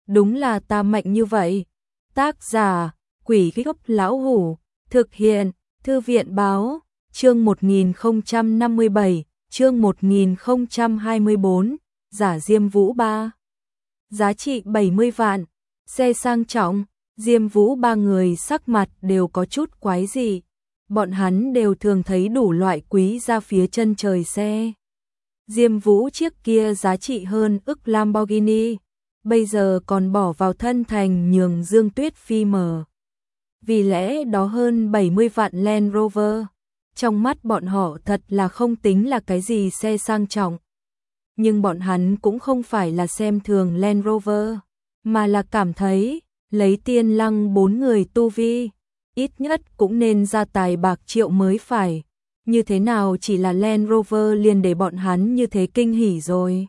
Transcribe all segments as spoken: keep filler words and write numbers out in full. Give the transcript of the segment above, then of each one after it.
đúng là ta mạnh như vậy. Tác giả, Quỷ Gốc Lão Hủ, thực hiện, Thư viện Báo, chương một nghìn không trăm năm mươi bảy, chương một nghìn không trăm hai mươi bốn, giả Diêm Vũ ba. Giá trị bảy mươi vạn, xe sang trọng, Diêm Vũ ba người sắc mặt đều có chút quái dị. Bọn hắn đều thường thấy đủ loại quý ra phía chân trời xe. Diêm Vũ chiếc kia giá trị hơn ức Lamborghini, bây giờ còn bỏ vào thân thành nhường Dương Tuyết Phi mờ. Vì lẽ đó hơn bảy mươi vạn Land Rover, trong mắt bọn họ thật là không tính là cái gì xe sang trọng. Nhưng bọn hắn cũng không phải là xem thường Land Rover, mà là cảm thấy, lấy Tiên Lăng bốn người tu vi, ít nhất cũng nên ra tài bạc triệu mới phải. Như thế nào chỉ là Land Rover liền để bọn hắn như thế kinh hỉ rồi.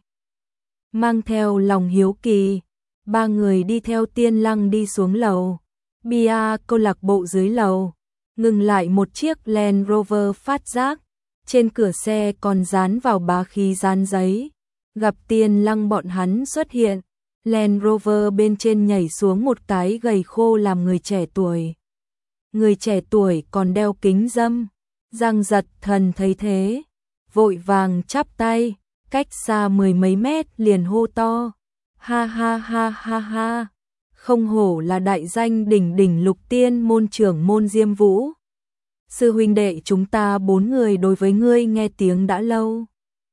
Mang theo lòng hiếu kỳ, ba người đi theo Tiên Lăng đi xuống lầu. Bia câu lạc bộ dưới lầu, ngừng lại một chiếc Land Rover phát giác, trên cửa xe còn dán vào bá khí dán giấy. Gặp Tiên Lăng bọn hắn xuất hiện, Land Rover bên trên nhảy xuống một cái gầy khô làm người trẻ tuổi. Người trẻ tuổi còn đeo kính râm. Giang Giật Thần thấy thế, vội vàng chắp tay, cách xa mười mấy mét liền hô to. Ha ha ha ha ha, không hổ là đại danh đỉnh đỉnh lục tiên môn trưởng môn Diêm Vũ. Sư huynh đệ chúng ta bốn người đối với ngươi nghe tiếng đã lâu.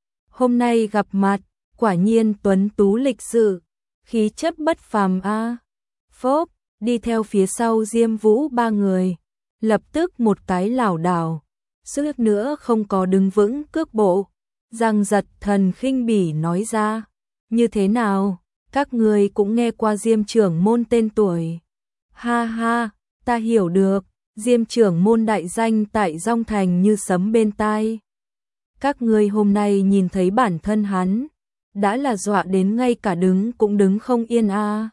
Hôm nay gặp mặt, quả nhiên tuấn tú lịch sự, khí chất bất phàm a. À. Phốp, đi theo phía sau Diêm Vũ ba người, lập tức một cái lảo đảo, suýt nữa không có đứng vững cước bộ. Giang Giật Thần khinh bỉ nói ra, như thế nào, các người cũng nghe qua Diêm trưởng môn tên tuổi. Ha ha, ta hiểu được, Diêm trưởng môn đại danh tại Dong Thành như sấm bên tai. Các ngươi hôm nay nhìn thấy bản thân hắn, đã là dọa đến ngay cả đứng cũng đứng không yên a. À.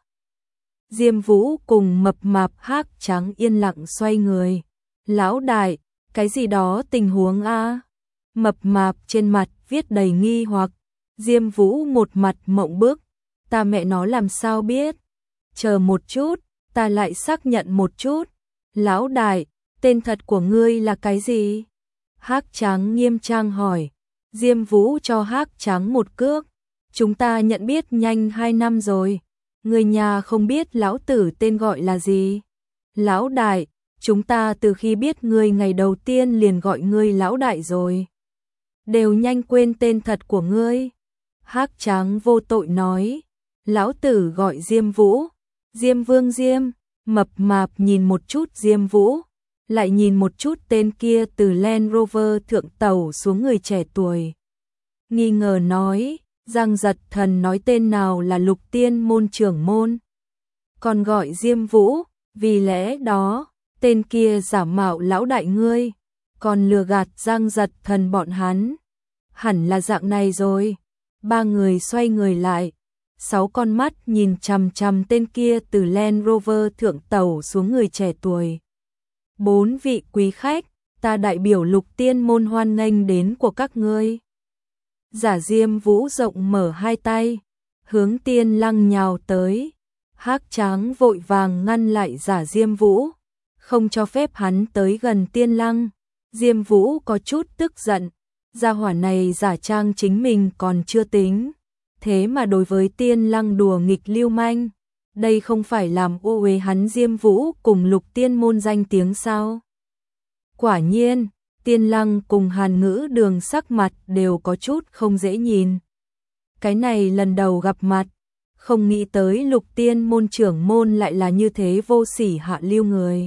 Diêm Vũ cùng mập mạp Hắc Trắng yên lặng xoay người. Lão đại, cái gì đó tình huống a? À? Mập mạp trên mặt viết đầy nghi hoặc. Diêm Vũ một mặt mộng bức, ta mẹ nó làm sao biết? Chờ một chút, ta lại xác nhận một chút. Lão đại, tên thật của ngươi là cái gì? Hắc Trắng nghiêm trang hỏi. Diêm Vũ cho Hắc Trắng một cước. Chúng ta nhận biết nhanh hai năm rồi. Người nhà không biết lão tử tên gọi là gì? Lão đại, chúng ta từ khi biết ngươi ngày đầu tiên liền gọi ngươi lão đại rồi. Đều nhanh quên tên thật của ngươi. Hắc Trắng vô tội nói. Lão tử gọi Diêm Vũ. Diêm Vương Diêm. Mập mạp nhìn một chút Diêm Vũ, lại nhìn một chút tên kia từ Land Rover thượng tàu xuống người trẻ tuổi. Nghi ngờ nói, Giang Giật Thần nói tên nào là lục tiên môn trưởng môn. Còn gọi Diêm Vũ, vì lẽ đó, tên kia giả mạo lão đại ngươi, còn lừa gạt Giang Giật Thần bọn hắn. Hẳn là dạng này rồi. Ba người xoay người lại. Sáu con mắt nhìn chằm chằm tên kia từ Land Rover thượng tàu xuống người trẻ tuổi. Bốn vị quý khách, ta đại biểu lục tiên môn hoan nghênh đến của các ngươi. Giả Diêm Vũ rộng mở hai tay, hướng Tiên Lăng nhào tới. Hắc Trắng vội vàng ngăn lại Giả Diêm Vũ, không cho phép hắn tới gần Tiên Lăng. Diêm Vũ có chút tức giận, gia hỏa này giả trang chính mình còn chưa tính. Thế mà đối với Tiên Lăng đùa nghịch lưu manh, đây không phải làm ô uế hắn Diêm Vũ cùng lục tiên môn danh tiếng sao? Quả nhiên, Tiên Lăng cùng Hàn Ngữ Đường sắc mặt đều có chút không dễ nhìn. Cái này lần đầu gặp mặt, không nghĩ tới lục tiên môn trưởng môn lại là như thế vô sỉ hạ lưu người.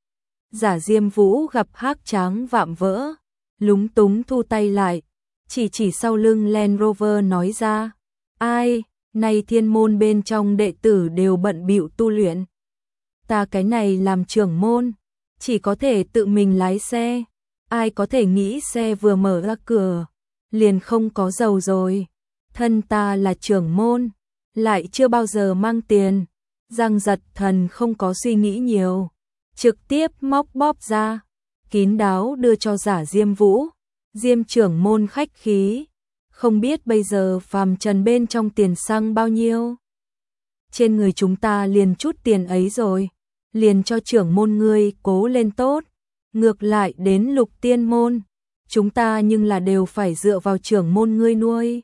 Giả Diêm Vũ gặp Hắc Trắng vạm vỡ, lúng túng thu tay lại, chỉ chỉ sau lưng Land Rover nói ra. Ai, này thiên môn bên trong đệ tử đều bận bịu tu luyện. Ta cái này làm trưởng môn, chỉ có thể tự mình lái xe. Ai có thể nghĩ xe vừa mở ra cửa, liền không có dầu rồi. Thân ta là trưởng môn, lại chưa bao giờ mang tiền. Giang Giật Thần không có suy nghĩ nhiều, trực tiếp móc bóp ra, kín đáo đưa cho Giả Diêm Vũ. Diêm trưởng môn khách khí. Không biết bây giờ phàm trần bên trong tiền xăng bao nhiêu? trên người chúng ta liền chút tiền ấy rồi, liền cho trưởng môn ngươi cố lên tốt, ngược lại đến Lục Tiên môn, chúng ta nhưng là đều phải dựa vào trưởng môn ngươi nuôi.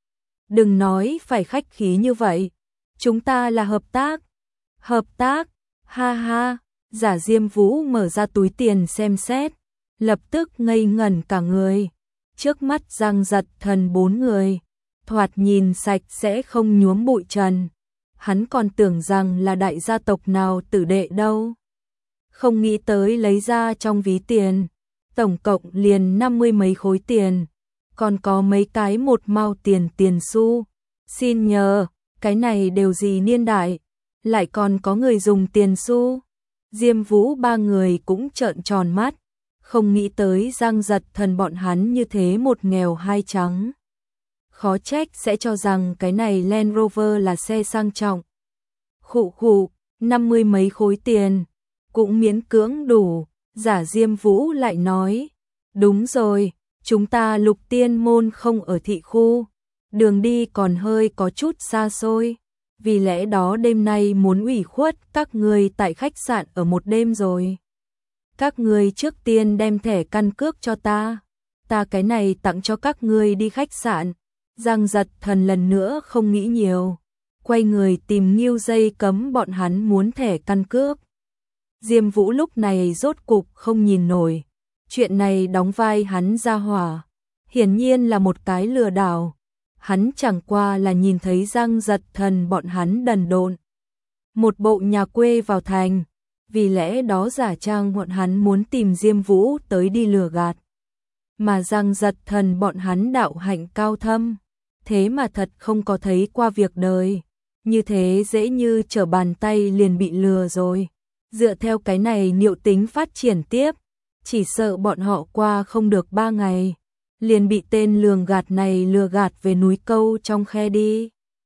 Đừng nói phải khách khí như vậy, chúng ta là hợp tác. Hợp tác, ha ha, Giả Diêm Vũ mở ra túi tiền xem xét, lập tức ngây ngẩn cả người. Trước mắt Giang Giật Thần bốn người, thoạt nhìn sạch sẽ không nhuốm bụi trần. Hắn còn tưởng rằng là đại gia tộc nào tử đệ đâu. Không nghĩ tới lấy ra trong ví tiền, tổng cộng liền năm mươi mấy khối tiền, còn có mấy cái một mao tiền tiền xu. Xin nhờ, cái này đều gì niên đại, lại còn có người dùng tiền xu. Diêm Vũ ba người cũng trợn tròn mắt, không nghĩ tới Giang Giật Thần bọn hắn như thế một nghèo hai trắng. Khó trách sẽ cho rằng cái này Land Rover là xe sang trọng. Khụ khụ, năm mươi mấy khối tiền, cũng miễn cưỡng đủ. Giả Diêm Vũ lại nói, đúng rồi, chúng ta Lục Tiên môn không ở thị khu, đường đi còn hơi có chút xa xôi, vì lẽ đó đêm nay muốn ủy khuất các người tại khách sạn ở một đêm rồi. Các người trước tiên đem thẻ căn cước cho ta, ta cái này tặng cho các người đi khách sạn. Giang Giật Thần lần nữa không nghĩ nhiều, quay người tìm Ngưu dây cấm bọn hắn muốn thẻ căn cước. Diêm Vũ lúc này rốt cục không nhìn nổi, chuyện này đóng vai hắn ra hỏa, hiển nhiên là một cái lừa đảo. Hắn chẳng qua là nhìn thấy Giang Giật Thần bọn hắn đần độn, một bộ nhà quê vào thành, vì lẽ đó giả trang bọn hắn muốn tìm Diêm Vũ tới đi lừa gạt. Mà Giang Giật Thần bọn hắn đạo hạnh cao thâm, thế mà thật không có thấy qua việc đời, như thế dễ như trở bàn tay liền bị lừa rồi. Dựa theo cái này liệu tính phát triển tiếp, chỉ sợ bọn họ qua không được ba ngày, liền bị tên lường gạt này lừa gạt về núi câu trong khe đi.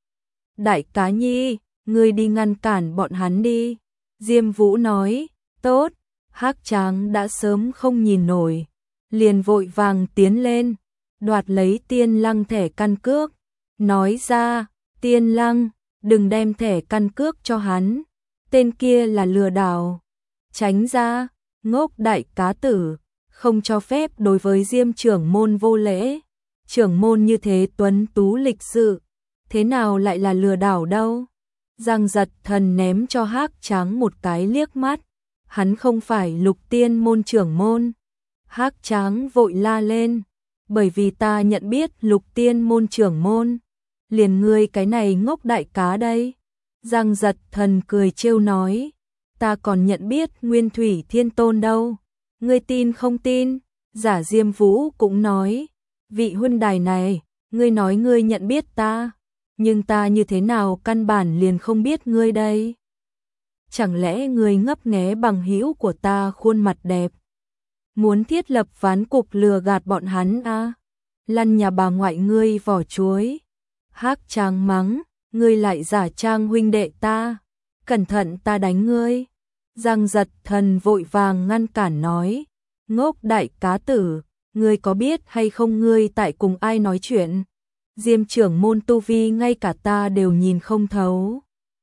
Đại cá nhi, ngươi đi ngăn cản bọn hắn đi. Diêm Vũ nói, tốt. Hắc Tráng đã sớm không nhìn nổi, liền vội vàng tiến lên, đoạt lấy Tiên Lăng thẻ căn cước, nói ra, Tiên Lăng, đừng đem thẻ căn cước cho hắn, tên kia là lừa đảo. Tránh ra, ngốc đại cá tử, không cho phép đối với Diêm trưởng môn vô lễ. Trưởng môn như thế tuấn tú lịch sự, thế nào lại là lừa đảo đâu. Giang Giật Thần ném cho Hắc Tráng một cái liếc mắt, hắn không phải Lục Tiên môn trưởng môn. Hắc Tráng vội la lên, bởi vì ta nhận biết Lục Tiên môn trưởng môn, liền ngươi cái này ngốc đại cá đây. Giang Giật Thần cười trêu nói, ta còn nhận biết Nguyên Thủy Thiên Tôn đâu, ngươi tin không tin. Giả Diêm Vũ cũng nói, vị huynh đài này, ngươi nói ngươi nhận biết ta, nhưng ta như thế nào căn bản liền không biết ngươi đây. Chẳng lẽ ngươi ngấp nghé bằng hữu của ta khuôn mặt đẹp, muốn thiết lập ván cục lừa gạt bọn hắn à? Lăn nhà bà ngoại ngươi vỏ chuối. Hắc Tráng mắng, ngươi lại giả trang huynh đệ ta, cẩn thận ta đánh ngươi. Giang Giật Thần vội vàng ngăn cản nói, ngốc đại cá tử, ngươi có biết hay không ngươi tại cùng ai nói chuyện? Diêm trưởng môn tu vi ngay cả ta đều nhìn không thấu,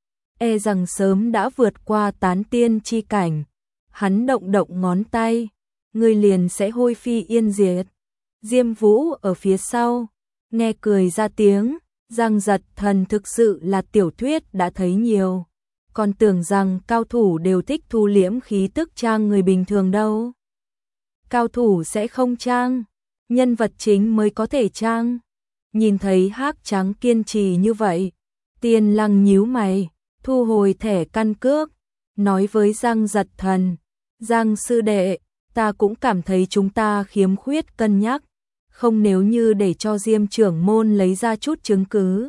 e rằng sớm đã vượt qua tán tiên chi cảnh. Hắn động động ngón tay, ngươi liền sẽ hôi phi yên diệt. Diêm Vũ ở phía sau, nghe cười ra tiếng. Giang Giật Thần thực sự là tiểu thuyết đã thấy nhiều, còn tưởng rằng cao thủ đều thích thu liễm khí tức trang người bình thường đâu. Cao thủ sẽ không trang, nhân vật chính mới có thể trang. Nhìn thấy Hắc Tráng kiên trì như vậy, Tiên Lăng nhíu mày, thu hồi thẻ căn cước, nói với Giang Giật Thần, Giang sư đệ, ta cũng cảm thấy chúng ta khiếm khuyết cân nhắc, không nếu như để cho Diêm trưởng môn lấy ra chút chứng cứ.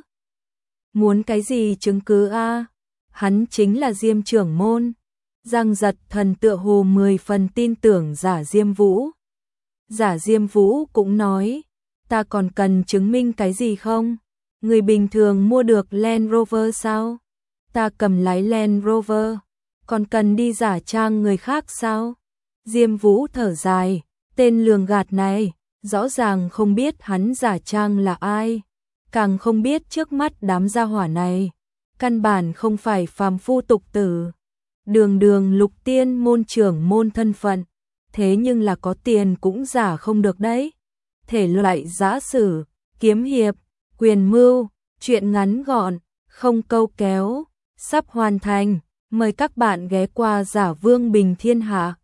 Muốn cái gì chứng cứ a? Hắn chính là Diêm trưởng môn. Giang Giật Thần tựa hồ mười phần tin tưởng Giả Diêm Vũ. Giả Diêm Vũ cũng nói, ta còn cần chứng minh cái gì không? Người bình thường mua được Land Rover sao? Ta cầm lái Land Rover, còn cần đi giả trang người khác sao? Diêm Vũ thở dài, tên lường gạt này, rõ ràng không biết hắn giả trang là ai, càng không biết trước mắt đám gia hỏa này, căn bản không phải phàm phu tục tử. Đường đường Lục Tiên môn trưởng môn thân phận, thế nhưng là có tiền cũng giả không được đấy. Thể loại giã sử, kiếm hiệp, quyền mưu, truyện ngắn gọn, không câu kéo, sắp hoàn thành. Mời các bạn ghé qua Giả Vương Bình Thiên Hạ.